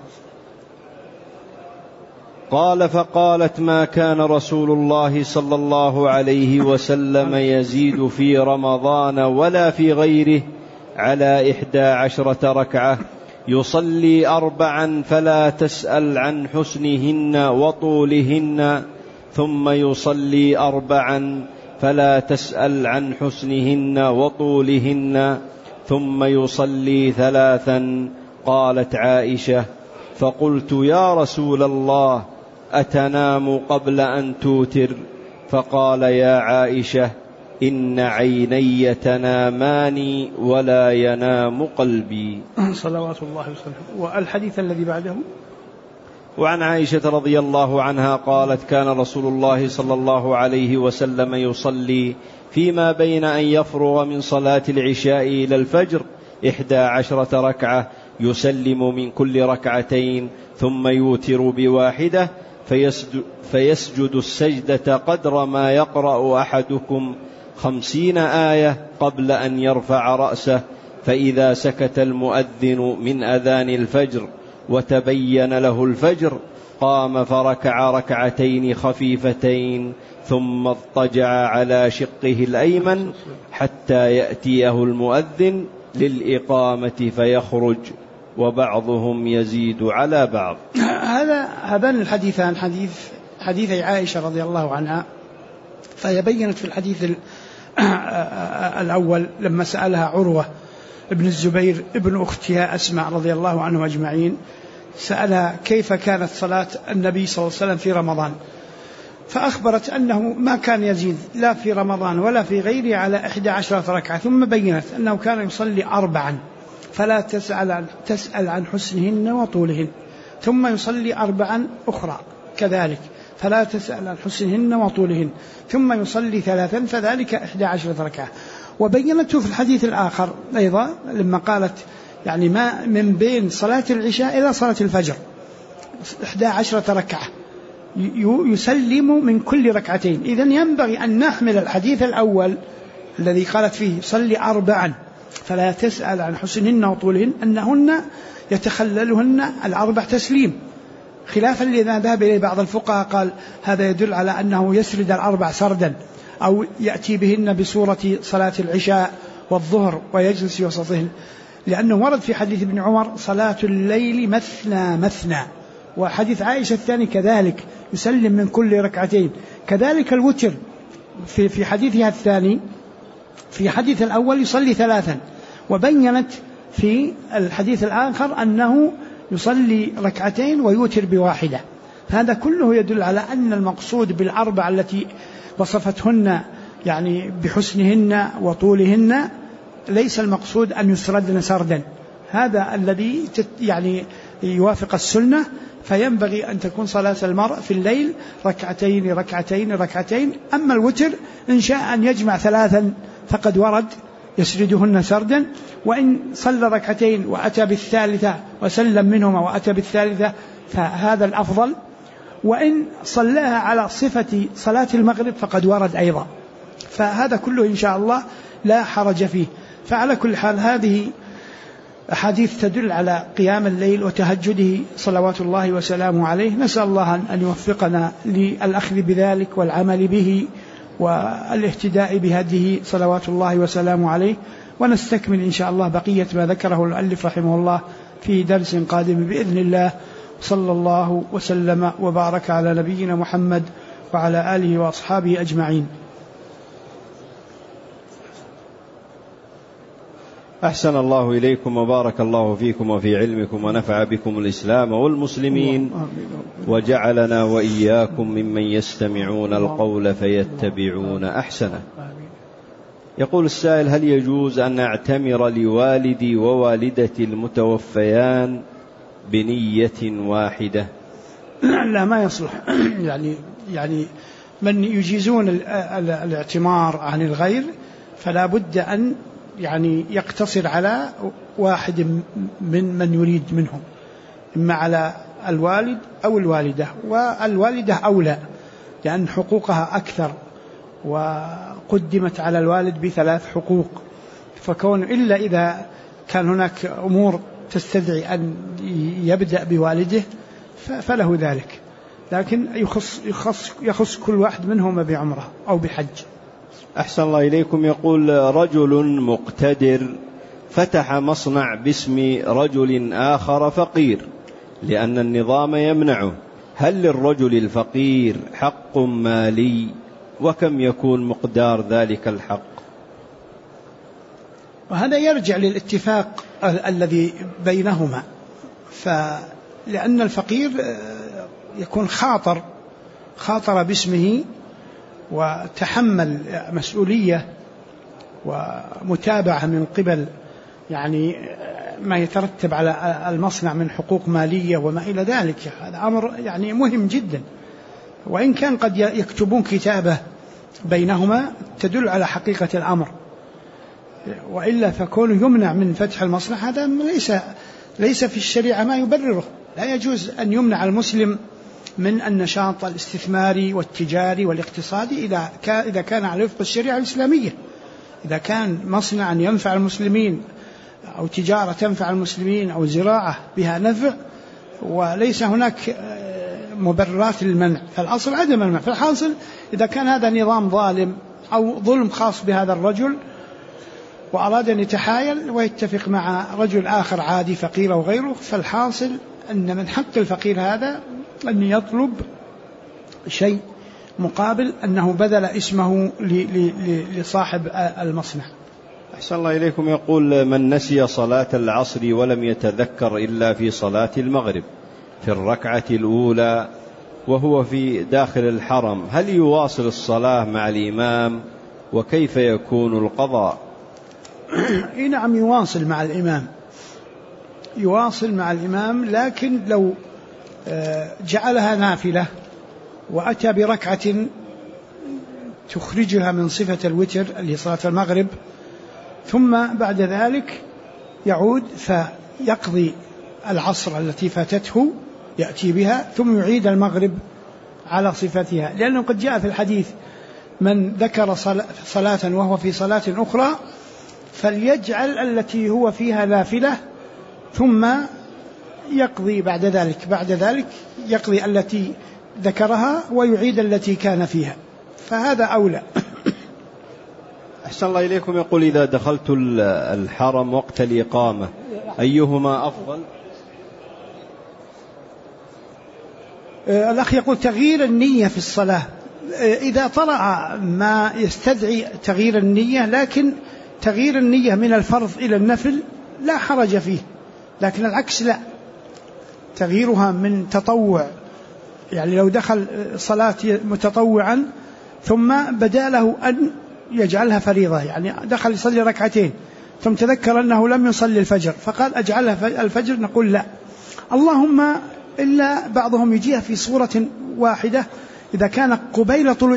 قال: فقالت: ما كان رسول الله صلى الله عليه وسلم يزيد في رمضان ولا في غيره على 11 ركعة، يصلي 4 فلا تسأل عن حسنهن وطولهن، ثم يصلي 4 فلا تسأل عن حسنهن وطولهن، ثم يصلي 3. قالت عائشة: فقلت: يا رسول الله، أتنام قبل أن توتر؟ فقال: يا عائشة، إن عيني تنامان ولا ينام قلبي. صلوات الله وسلامه. والحديث الذي بعده: وعن عائشة رضي الله عنها قالت: كان رسول الله صلى الله عليه وسلم يصلي فيما بين أن يفرغ من صلاة العشاء إلى الفجر 11 ركعة، يسلم من كل ركعتين ثم يوتر بواحدة، فيسجد السجدة قدر ما يقرأ أحدكم 50 آية قبل أن يرفع رأسه، فإذا سكت المؤذن من أذان الفجر وتبين له الفجر قام فركع ركعتين خفيفتين، ثم اضطجع على شقه الأيمن حتى يأتيه المؤذن للإقامة فيخرج، وبعضهم يزيد على بعض. هذان الحديثان حديث عائشة رضي الله عنها، فهي بينت في الحديث الأول لما سألها عروة ابن الزبير ابن أختها أسماء رضي الله عنهم أجمعين، سألها كيف كانت صلاة النبي صلى الله عليه وسلم في رمضان، فأخبرت أنه ما كان يزيد لا في رمضان ولا في غيره على 11 ركعة، ثم بينت أنه كان يصلي 4 فلا تسأل عن حسنهن وطولهن، ثم يصلي 4 أخرى كذلك فلا تسأل عن حسنهن وطولهن، ثم يصلي 3 فذلك 11 ركعة. وبينته في الحديث الآخر أيضا لما قالت يعني ما من بين صلاة العشاء إلى صلاة الفجر 11 ركعة يسلم من كل ركعتين. إذن ينبغي أن نحمل الحديث الأول الذي قالت فيه صلي 4 فلا تسأل عن حسنهن وطولهن أنهن يتخللهن 4 تسليم، خلافا لذا ذهب إليه بعض الفقهاء قال هذا يدل على أنه يسرد 4 سردا، أو يأتي بهن بصورة صلاة العشاء والظهر ويجلس في وسطهن، لأنه ورد في حديث ابن عمر صلاة الليل مثنى مثنى، وحديث عائشة الثاني كذلك يسلم من كل ركعتين. كذلك الوتر في حديثها الثاني، في حديث الأول يصلي 3، وبينت في الحديث الآخر أنه يصلي 2 ويوتر بواحدة. هذا كله يدل على أن المقصود بال4 التي وصفتهن يعني بحسنهن وطولهن ليس المقصود أن يسردن سردا، هذا الذي يعني يوافق السنة. فينبغي أن تكون صلاة المرء في الليل ركعتين ركعتين ركعتين. أما الوتر إن شاء أن يجمع 3 فقد ورد يسردهن سردا، وإن صلى ركعتين وأتى بالثالثة وسلم منهما وأتى بالثالثة فهذا الأفضل، وإن صلاها على صفة صلاة المغرب فقد ورد أيضا، فهذا كله إن شاء الله لا حرج فيه. فعلى كل حال هذه أحاديث تدل على قيام الليل وتهجده صلوات الله وسلامه عليه. نسأل الله أن يوفقنا للأخذ بذلك والعمل به والاهتداء بهديه صلوات الله وسلامه عليه. ونستكمل إن شاء الله بقية ما ذكره المؤلف رحمه الله في درس قادم بإذن الله. صلى الله وسلم وبارك على نبينا محمد وعلى آله وأصحابه أجمعين. أحسن الله إليكم وبارك الله فيكم وفي علمكم ونفع بكم الإسلام والمسلمين، وجعلنا وإياكم ممن يستمعون القول فيتبعون أحسنه. يقول السائل: هل يجوز أن أعتمر لوالدي ووالدتي المتوفيان بنية واحدة؟ لا، ما يصلح. يعني من يجيزون الاعتمار عن الغير فلا بد أن يعني يقتصر على واحد من يريد منهم، إما على الوالد أو الوالدة، والوالدة أولى لأن حقوقها أكثر وقدمت على الوالد ب3 حقوق، فكون إلا إذا كان هناك أمور تستدعي أن يبدأ بوالده فله ذلك، لكن يخص كل واحد منهما بعمره أو بحج. أحسن الله إليكم. يقول: رجل مقتدر فتح مصنع باسم رجل آخر فقير لأن النظام يمنعه، هل للرجل الفقير حق مالي؟ وكم يكون مقدار ذلك الحق؟ وهذا يرجع للاتفاق الذي بينهما، فلأن الفقير يكون خاطر باسمه وتحمل مسؤولية ومتابعة من قبل يعني ما يترتب على المصنع من حقوق مالية وما إلى ذلك. هذا أمر يعني مهم جدا، وإن كان قد يكتبون كتابة بينهما تدل على حقيقة الأمر، وإلا فكونه يمنع من فتح المصنع هذا ليس في الشريعة ما يبرره. لا يجوز أن يمنع المسلم من النشاط الاستثماري والتجاري والاقتصادي إذا كان على وفق الشريعة الإسلامية. إذا كان مصنعا ينفع المسلمين أو تجارة تنفع المسلمين أو زراعة بها نفع وليس هناك مبررات للمنع، فالأصل عدم المنع. فالحاصل إذا كان هذا نظام ظالم أو ظلم خاص بهذا الرجل وأراد أن يتحايل ويتفق مع رجل آخر عادي فقير أو غيره، فالحاصل أن من حق الفقير هذا أن يطلب شيء مقابل أنه بذل اسمه لصاحب المصنع. أحسن الله إليكم. يقول: من نسي صلاة العصر ولم يتذكر إلا في صلاة المغرب في الركعة الأولى وهو في داخل الحرم، هل يواصل الصلاة مع الإمام؟ وكيف يكون القضاء؟ نعم، يواصل مع الإمام، لكن لو جعلها نافلة وأتى بركعة تخرجها من صفة الوتر اللي صلاة المغرب، ثم بعد ذلك يعود فيقضي العصر التي فاتته يأتي بها ثم يعيد المغرب على صفتها، لأنه قد جاء في الحديث: من ذكر صلاة وهو في صلاة أخرى فليجعل التي هو فيها نافلة ثم يقضي بعد ذلك يقضي التي ذكرها ويعيد التي كان فيها، فهذا أولى. أحسن الله إليكم. يقول: إذا دخلت الحرم وقت الإقامة أيهما أفضل؟ الأخ يقول: تغيير النية في الصلاة إذا طلع ما يستدعي تغيير النية، لكن تغيير النية من الفرض إلى النفل لا حرج فيه، لكن العكس لا، تغييرها من تطوع، يعني لو دخل صلاة متطوعا ثم بدا له أن يجعلها فريضة، يعني دخل يصلي ركعتين ثم تذكر أنه لم يصلي الفجر فقال أجعلها الفجر، نقول لا، اللهم إلا بعضهم يجيها في صورة واحدة إذا كان قبيل طلوع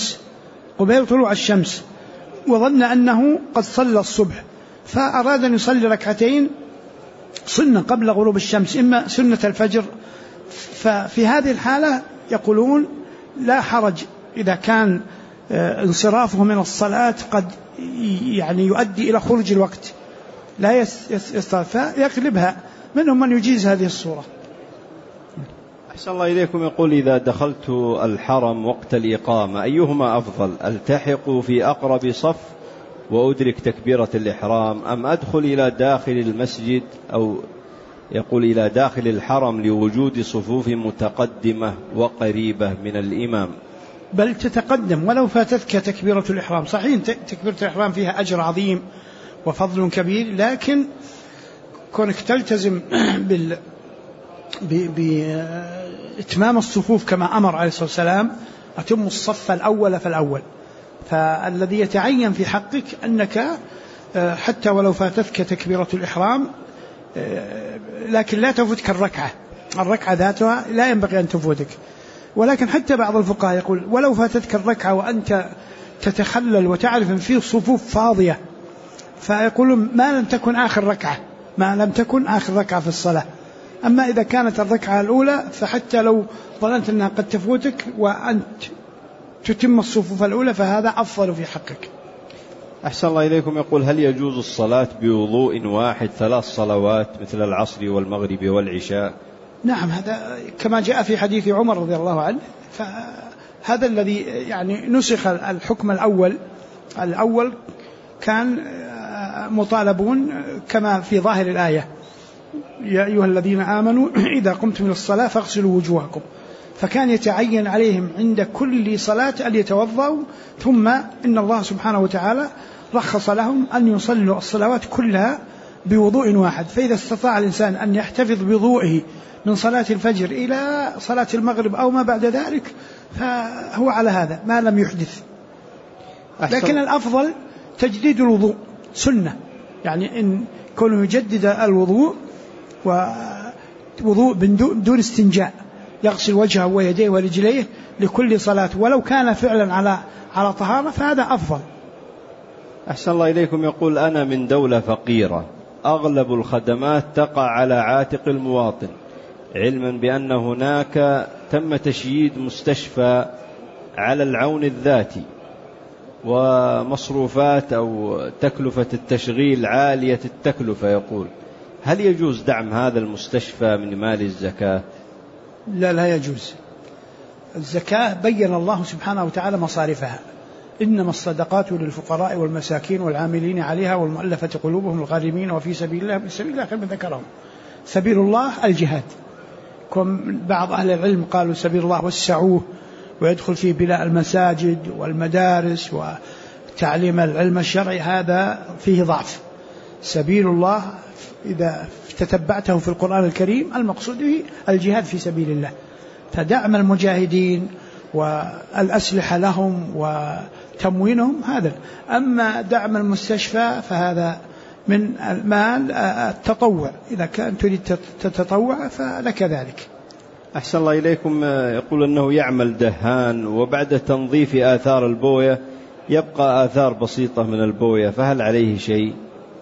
الشمس وظن أنه قد صلى الصبح فأراد أن يصلي ركعتين سنة قبل غروب الشمس إما سنة الفجر، ففي هذه الحالة يقولون لا حرج إذا كان انصرافه من الصلاة قد يعني يؤدي إلى خروج الوقت لا يستطيع فيقلبها. منهم من يجيز هذه الصورة. أحسن الله إليكم. يقول إذا دخلت الحرم وقت الإقامة أيهما أفضل، ألتحق في أقرب صف وأدرك تكبيرة الإحرام أم أدخل إلى داخل المسجد أو يقول إلى داخل الحرم لوجود صفوف متقدمة وقريبة من الإمام؟ بل تتقدم ولو فاتتك تكبيرة الإحرام. صحيح تكبيرة الإحرام فيها أجر عظيم وفضل كبير، لكن كونك تلتزم بإتمام الصفوف كما أمر عليه الصلاة والسلام، أتم الصف الأول فالأول. فالذي يتعين في حقك أنك حتى ولو فاتتك تكبيرة الإحرام لكن لا تفوتك الركعة ذاتها لا ينبغي أن تفوتك. ولكن حتى بعض الفقهاء يقول ولو فاتتك الركعة وأنت تتخلل وتعرف أن فيه صفوف فاضية، فيقولون ما لم تكن آخر ركعة في الصلاة. أما إذا كانت الركعة الأولى فحتى لو ظننت أنها قد تفوتك وأنت تتم الصفوف الأولى فهذا أفضل في حقك. أحسن الله إليكم. يقول هل يجوز الصلاة بوضوء واحد 3 صلوات مثل العصر والمغرب والعشاء؟ نعم، هذا كما جاء في حديث عمر رضي الله عنه. فهذا الذي يعني نسخ الحكم الأول كان مطالبون كما في ظاهر الآية يا أيها الذين آمنوا إذا قمتم إلى الصلاة فاغسلوا وجوهكم، فكان يتعين عليهم عند كل صلاة أن يتوضأوا، ثم إن الله سبحانه وتعالى رخص لهم أن يصلوا الصلوات كلها بوضوء واحد. فإذا استطاع الإنسان أن يحتفظ بوضوئه من صلاة الفجر إلى صلاة المغرب أو ما بعد ذلك فهو على هذا ما لم يحدث. لكن الأفضل تجديد الوضوء سنة، يعني إن كونه يجدد الوضوء ووضوء بدون استنجاء، يغسل وجهه ويديه ورجليه لكل صلاة ولو كان فعلا على طهارة فهذا أفضل. أحسن الله إليكم. يقول أنا من دولة فقيرة أغلب الخدمات تقع على عاتق المواطن، علما بأن هناك تم تشييد مستشفى على العون الذاتي ومصروفات أو تكلفة التشغيل عالية التكلفة، يقول هل يجوز دعم هذا المستشفى من مال الزكاة؟ لا يجوز. الزكاة بين الله سبحانه وتعالى مصارفها، إنما الصدقات للفقراء والمساكين والعاملين عليها والمؤلفة قلوبهم الغارمين وفي سبيل الله كما ذكرهم. سبيل الله الجهاد، بعض أهل العلم قالوا سبيل الله وسعوه ويدخل فيه بناء المساجد والمدارس وتعليم العلم الشرعي، هذا فيه ضعف. سبيل الله إذا تتبعته في القرآن الكريم المقصود به الجهاد في سبيل الله، فدعم المجاهدين والأسلحة لهم وتموينهم هذا. أما دعم المستشفى فهذا من المال التطوع، إذا كان تريد تتطوع فلك ذلك. أحسن الله إليكم. يقول أنه يعمل دهان وبعد تنظيف آثار البوية يبقى آثار بسيطة من البوية، فهل عليه شيء؟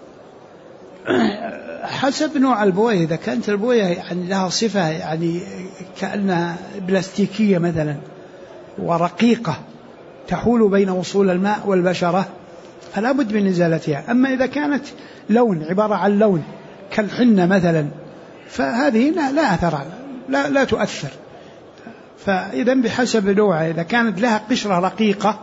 حسب نوع البوية. إذا كانت البوية يعني لها صفة يعني كأنها بلاستيكية مثلا ورقيقة تحول بين وصول الماء والبشرة فلا بد من إزالتها. أما إذا كانت لون عبارة عن لون كالحنة مثلا فهذه لا أثر، لا تؤثر. فإذا بحسب نوعها، إذا كانت لها قشرة رقيقة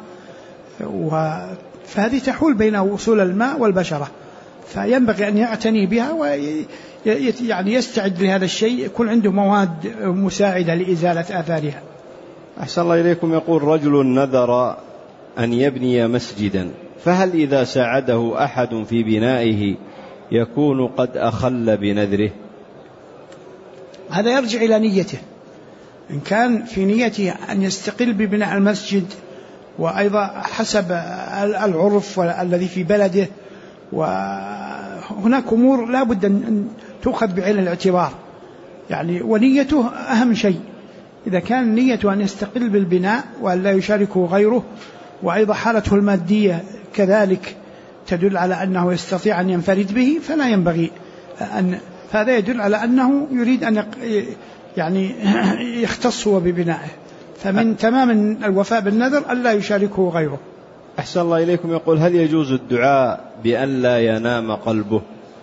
فهذه تحول بين وصول الماء والبشرة، فينبغي أن يعتني بها ويعني يستعد لهذا الشيء، يكون عنده مواد مساعدة لإزالة آثارها. أحسن الله إليكم. يقول رجل نذر أن يبني مسجدا، فهل إذا ساعده أحد في بنائه يكون قد أخل بنذره؟ هذا يرجع إلى نيته. إن كان في نيته أن يستقل ببناء المسجد وأيضا حسب العرف الذي في بلده هناك أمور لا بد أن تؤخذ بعين الاعتبار، يعني ونيته أهم شيء. إذا كان نيته أن يستقل بالبناء وأن لا يشاركه غيره، وأيضا حالته المادية كذلك تدل على أنه يستطيع أن ينفرد به، فلا ينبغي فهذا يدل على أنه يريد أن يعني يختص هو ببنائه. فمن تمام الوفاء بالنذر أن لا يشاركه غيره. أحسن الله إليكم. يقول: هل يجوز الدعاء بأن لا ينام قلبه؟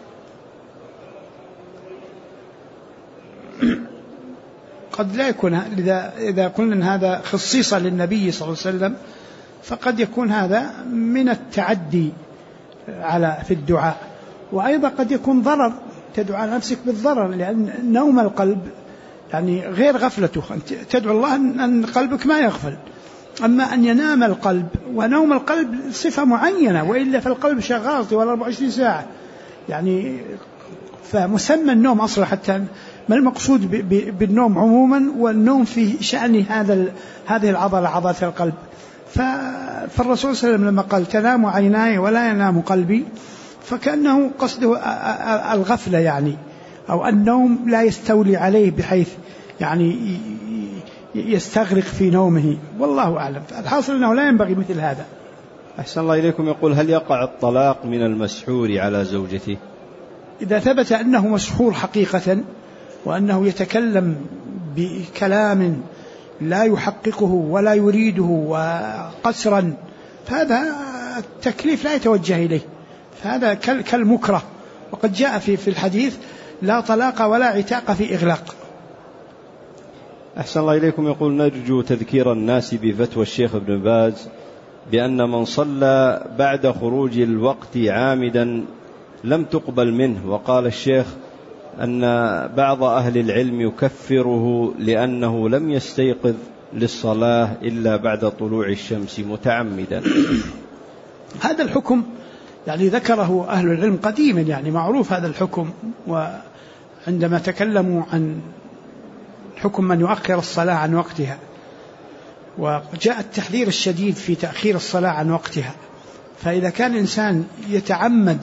قد لا يكون، إذا قلنا أن هذا خصيصة للنبي صلى الله عليه وسلم فقد يكون هذا من التعدي في الدعاء، وأيضا قد يكون ضرر، تدعو على نفسك بالضرر، لأن نوم القلب يعني غير غفلته، تدعو الله أن قلبك ما يغفل. أما أن ينام القلب، ونوم القلب صفة معينة، وإلا فالقلب شغال طوال 24 ساعة يعني. فمسمى النوم أصلا، حتى ما المقصود بالنوم عموما، والنوم في شأن هذه العضلة، عضلة القلب. فالرسول صلى الله عليه وسلم لما قال: تنام عيناي ولا ينام قلبي، فكأنه قصده الغفلة يعني، أو النوم لا يستولي عليه بحيث يعني يستغرق في نومه، والله أعلم. الحاصل أنه لا ينبغي مثل هذا. أحسن الله إليكم. يقول: هل يقع الطلاق من المسحور على زوجته؟ إذا ثبت أنه مسحور حقيقة، وأنه يتكلم بكلام لا يحققه ولا يريده وقسرا، فهذا التكليف لا يتوجه إليه، فهذا كالمكره. وقد جاء في الحديث: لا طلاق ولا عتاق في إغلاق. أحسن الله إليكم. يقول: نرجو تذكير الناس بفتوى الشيخ ابن باز بأن من صلى بعد خروج الوقت عامدا لم تقبل منه، وقال الشيخ أن بعض أهل العلم يكفره لأنه لم يستيقظ للصلاة إلا بعد طلوع الشمس متعمدا. هذا الحكم يعني ذكره أهل العلم قديما، يعني معروف هذا الحكم. وعندما تكلموا عن حكم من يؤخر الصلاة عن وقتها، وجاء التحذير الشديد في تأخير الصلاة عن وقتها. فإذا كان الإنسان يتعمد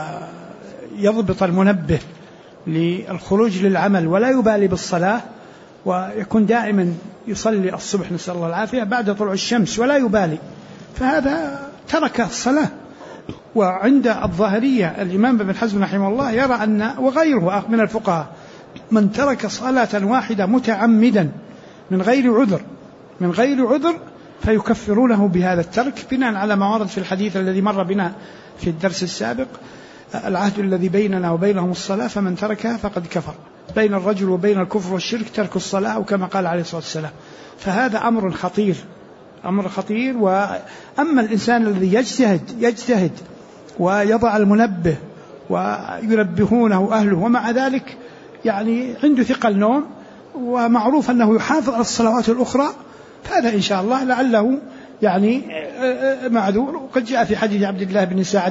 ويضبط المنبه للخروج للعمل ولا يبالي بالصلاة، ويكون دائما يصلي الصبح نسأل الله العافية بعد طلوع الشمس ولا يبالي، فهذا ترك الصلاة. وعند الظاهرية الإمام ابن حزم رحمه الله يرى أن، وغيره من الفقهاء، من ترك صلاة واحدة متعمدا من غير عذر فيكفرونه بهذا الترك، بناء على ما ورد في الحديث الذي مر بنا في الدرس السابق: العهد الذي بيننا وبينهم الصلاة، فمن تركها فقد كفر. بين الرجل وبين الكفر والشرك ترك الصلاة، أو كما قال عليه الصلاة والسلام. فهذا أمر خطير. وأما الإنسان الذي يجتهد ويضع المنبه وينبهونه أهله، ومع ذلك يعني عنده ثقل نوم، ومعروف أنه يحافظ على الصلوات الأخرى، فهذا إن شاء الله لعله يعني معذور. وقد جاء في حديث عبد الله بن سعد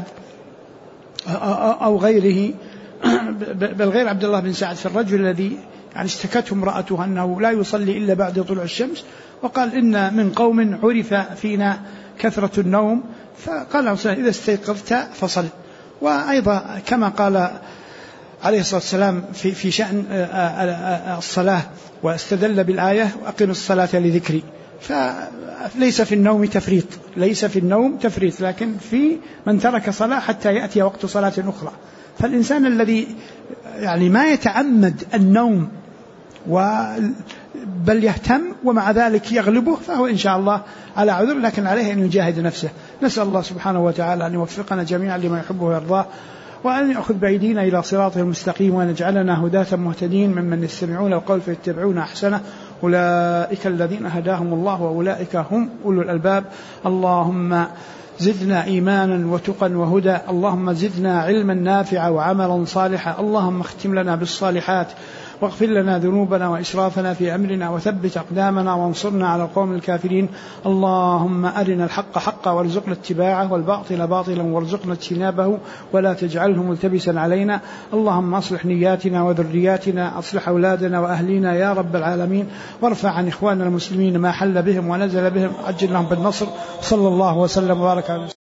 أو غيره، بل غير عبد الله بن سعد، في الرجل الذي يعني اشتكته امرأته أنه لا يصلي إلا بعد طلوع الشمس، وقال: إن من قوم عرف فينا كثرة النوم، فقال: إذا استيقظت فصل. وأيضا كما قال عليه الصلاة والسلام في شأن الصلاة، واستدل بالآية: وأقم الصلاة لذكري. فليس في النوم تفريط، لكن في من ترك صلاة حتى يأتي وقت صلاة أخرى. فالإنسان الذي يعني ما يتعمد النوم بل يهتم ومع ذلك يغلبه، فهو إن شاء الله على عذر، لكن عليه أن يجاهد نفسه. نسأل الله سبحانه وتعالى أن يوفقنا جميعا لما يحبه ويرضاه، وأن يأخذ بأيدينا إلى صراطه المستقيم، وأن يجعلنا هداة مهتدين ممن يستمعون القول فيتبعون أحسنه. أولئك الذين هداهم الله وأولئك هم أولو الألباب. اللهم زدنا إيمانا وتقا وهدى، اللهم زدنا علما نافعا وعملا صالحا، اللهم اختم لنا بالصالحات، واغفر لنا ذنوبنا وإسرافنا في أمرنا، وثبت أقدامنا وانصرنا على القوم الكافرين. اللهم أرنا الحق حقا وارزقنا اتباعه، والباطل باطلا وارزقنا اجتنابه، ولا تجعله ملتبسا علينا. اللهم أصلح نياتنا وذرياتنا، أصلح أولادنا وأهلنا يا رب العالمين، وارفع عن إخواننا المسلمين ما حل بهم ونزل بهم، عجل لهم بالنصر. صلى الله وسلم وبارك على